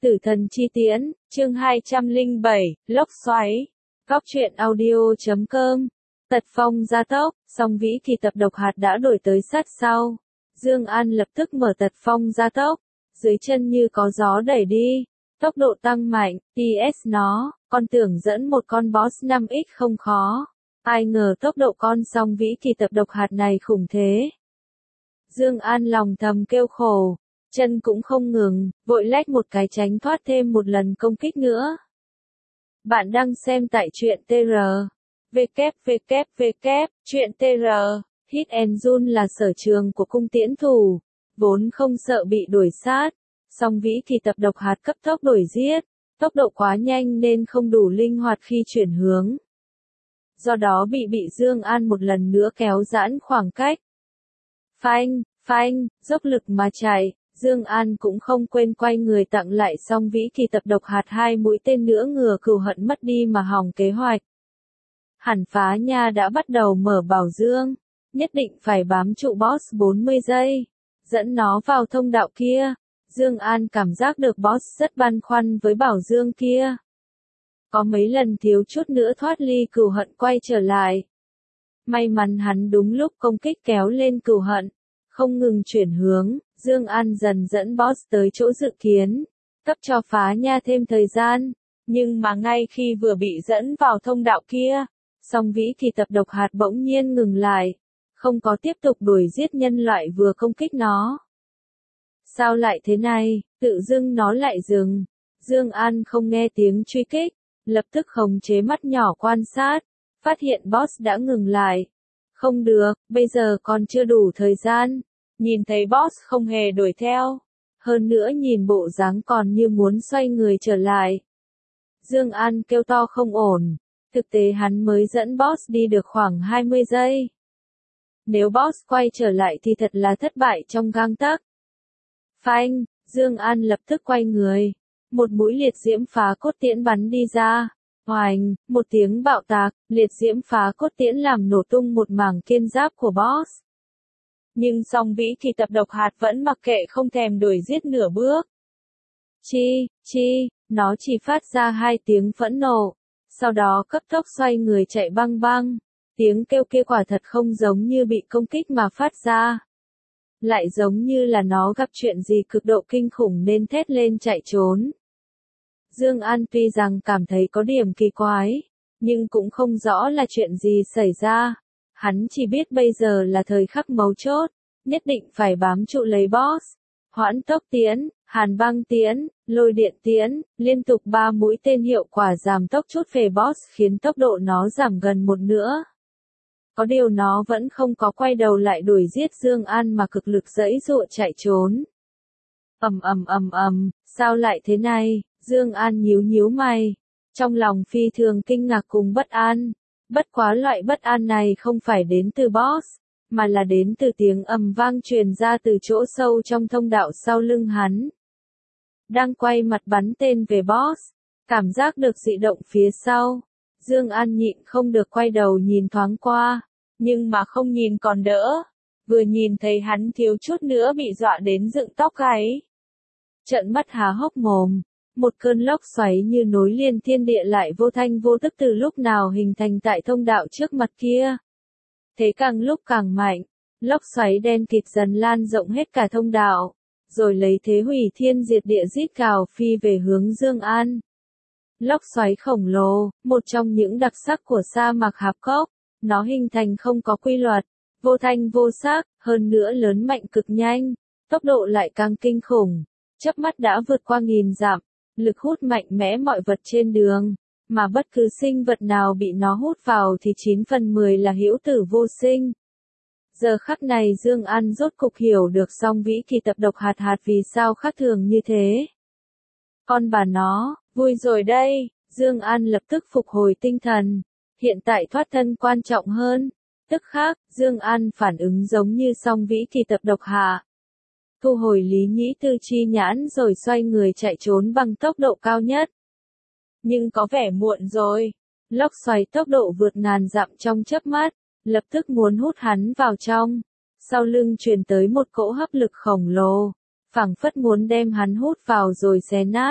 Tử thần chi tiễn, chương 207, lốc xoáy. Góc truyện audio.com. Tật phong gia tốc, song vĩ kỳ tập độc hạt đã đuổi tới sát sau. Dương An lập tức mở tật phong gia tốc, dưới chân như có gió đẩy đi, tốc độ tăng mạnh, TS nó, con tưởng dẫn một con boss 5x không khó. Ai ngờ tốc độ con song vĩ kỳ tập độc hạt này khủng thế. Dương An lòng thầm kêu khổ, chân cũng không ngừng, vội lách một cái tránh thoát thêm một lần công kích nữa. Bạn đang xem tại truyện TR. Truyện TR, Hit and Run là sở trường của cung tiễn thủ, vốn không sợ bị đuổi sát, song vĩ kỳ tập độc hạt cấp tốc đuổi giết, tốc độ quá nhanh nên không đủ linh hoạt khi chuyển hướng. Do đó bị Dương An một lần nữa kéo giãn khoảng cách. Phanh, dốc lực mà chạy, Dương An cũng không quên quay người tặng lại song vĩ kỳ tập độc hạt 2 mũi tên nữa ngừa cừu hận mất đi mà hỏng kế hoạch. Hẳn Phá Nha đã bắt đầu mở bảo dương, nhất định phải bám trụ boss 40 giây, dẫn nó vào thông đạo kia. Dương An cảm giác được boss rất băn khoăn với bảo dương kia. Có mấy lần thiếu chút nữa thoát ly cừu hận quay trở lại. May mắn hắn đúng lúc công kích kéo lên cừu hận, không ngừng chuyển hướng, Dương An dần dẫn boss tới chỗ dự kiến, cấp cho Phá Nha thêm thời gian, nhưng mà ngay khi vừa bị dẫn vào thông đạo kia, song vĩ kỳ tập độc hạt bỗng nhiên ngừng lại, không có tiếp tục đuổi giết nhân loại vừa công kích nó. Sao lại thế này, tự dưng nó lại dừng. Dương An không nghe tiếng truy kích, lập tức khống chế mắt nhỏ quan sát, phát hiện boss đã ngừng lại. Không được, bây giờ còn chưa đủ thời gian. Nhìn thấy boss không hề đuổi theo, hơn nữa nhìn bộ dáng còn như muốn xoay người trở lại. Dương An kêu to không ổn, thực tế hắn mới dẫn boss đi được khoảng 20 giây. Nếu boss quay trở lại thì thật là thất bại trong gang tấc. Phanh, Dương An lập tức quay người, một mũi liệt diễm phá cốt tiễn bắn đi ra. Oành, một tiếng bạo tạc, liệt diễm phá cốt tiễn làm nổ tung một mảng kiên giáp của boss. Nhưng song vĩ kỳ tập độc hạt vẫn mặc kệ không thèm đuổi giết nửa bước. Chi, nó chỉ phát ra 2 tiếng phẫn nộ, sau đó cấp tốc xoay người chạy băng. Tiếng kêu kia quả thật không giống như bị công kích mà phát ra. Lại giống như là nó gặp chuyện gì cực độ kinh khủng nên thét lên chạy trốn. Dương An tuy rằng cảm thấy có điểm kỳ quái, nhưng cũng không rõ là chuyện gì xảy ra. Hắn chỉ biết bây giờ là thời khắc mấu chốt, nhất định phải bám trụ lấy boss. Hoãn tốc tiễn, hàn băng tiễn, lôi điện tiễn, liên tục 3 mũi tên hiệu quả giảm tốc chút về boss khiến tốc độ nó giảm gần một nửa. Có điều nó vẫn không có quay đầu lại đuổi giết Dương An mà cực lực giãy giụa chạy trốn. Sao lại thế này? Dương An nhíu mày, trong lòng phi thường kinh ngạc cùng bất an. Bất quá loại bất an này không phải đến từ boss, mà là đến từ tiếng ầm vang truyền ra từ chỗ sâu trong thông đạo sau lưng hắn. Đang quay mặt bắn tên về boss, cảm giác được dị động phía sau. Dương An nhịn không được quay đầu nhìn thoáng qua, nhưng mà không nhìn còn đỡ, vừa nhìn thấy hắn thiếu chút nữa bị dọa đến dựng tóc gáy. Trợn mắt há hốc mồm, một cơn lốc xoáy như nối liền thiên địa lại vô thanh vô tức từ lúc nào hình thành tại thông đạo trước mặt kia. Thế càng lúc càng mạnh, lốc xoáy đen kịt dần lan rộng hết cả thông đạo, rồi lấy thế hủy thiên diệt địa rít gào phi về hướng Dương An. Lốc xoáy khổng lồ, một trong những đặc sắc của sa mạc hạp cốc, nó hình thành không có quy luật, vô thanh vô sắc, hơn nữa lớn mạnh cực nhanh, tốc độ lại càng kinh khủng, chớp mắt đã vượt qua 1000 dặm, lực hút mạnh mẽ mọi vật trên đường, mà bất cứ sinh vật nào bị nó hút vào thì 9 phần 10 là hữu tử vô sinh. Giờ khắc này Dương An rốt cục hiểu được song vĩ kỳ tập độc hạt vì sao khác thường như thế. Con bà nó, vui rồi đây, Dương An lập tức phục hồi tinh thần, hiện tại thoát thân quan trọng hơn. Tức khắc, Dương An phản ứng giống như song vĩ kỳ tập độc hạt. Thu hồi lý nhĩ tư chi nhãn rồi xoay người chạy trốn bằng tốc độ cao nhất. Nhưng có vẻ muộn rồi, lốc xoáy tốc độ vượt ngàn dặm trong chớp mắt, lập tức muốn hút hắn vào trong. Sau lưng truyền tới một cỗ hấp lực khổng lồ, phảng phất muốn đem hắn hút vào rồi xé nát.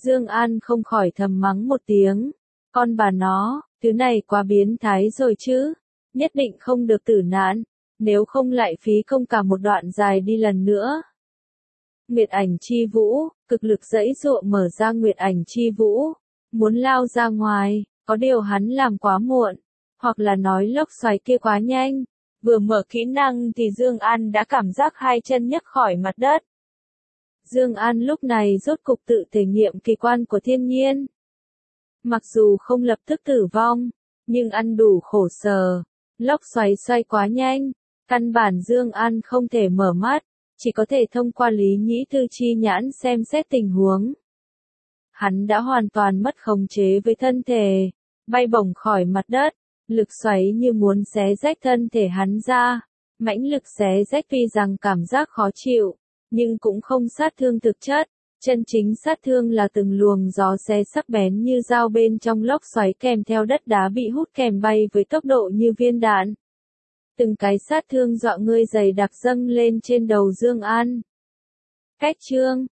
Dương An không khỏi thầm mắng một tiếng. Con bà nó, thứ này quá biến thái rồi chứ. Nhất định không được tử nạn. Nếu không lại phí công cả một đoạn dài đi lần nữa. Nguyệt ảnh chi vũ, cực lực giãy giụa mở ra nguyệt ảnh chi vũ. Muốn lao ra ngoài, có điều hắn làm quá muộn. Hoặc là nói lốc xoáy kia quá nhanh. Vừa mở kỹ năng thì Dương An đã cảm giác hai chân nhấc khỏi mặt đất. Dương An lúc này rốt cục tự thể nghiệm kỳ quan của thiên nhiên. Mặc dù không lập tức tử vong, nhưng ăn đủ khổ sở. Lốc xoáy xoay quá nhanh, căn bản Dương An không thể mở mắt, chỉ có thể thông qua lý nhĩ tư chi nhãn xem xét tình huống. Hắn đã hoàn toàn mất khống chế với thân thể, bay bổng khỏi mặt đất, lực xoáy như muốn xé rách thân thể hắn ra. Mãnh lực xé rách tuy rằng cảm giác khó chịu, nhưng cũng không sát thương thực chất. Chân chính sát thương là từng luồng gió xé sắc bén như dao bên trong lốc xoáy kèm theo đất đá bị hút kèm bay với tốc độ như viên đạn. Từng cái sát thương dọa ngươi dày đặc dâng lên trên đầu Dương An. Cách chương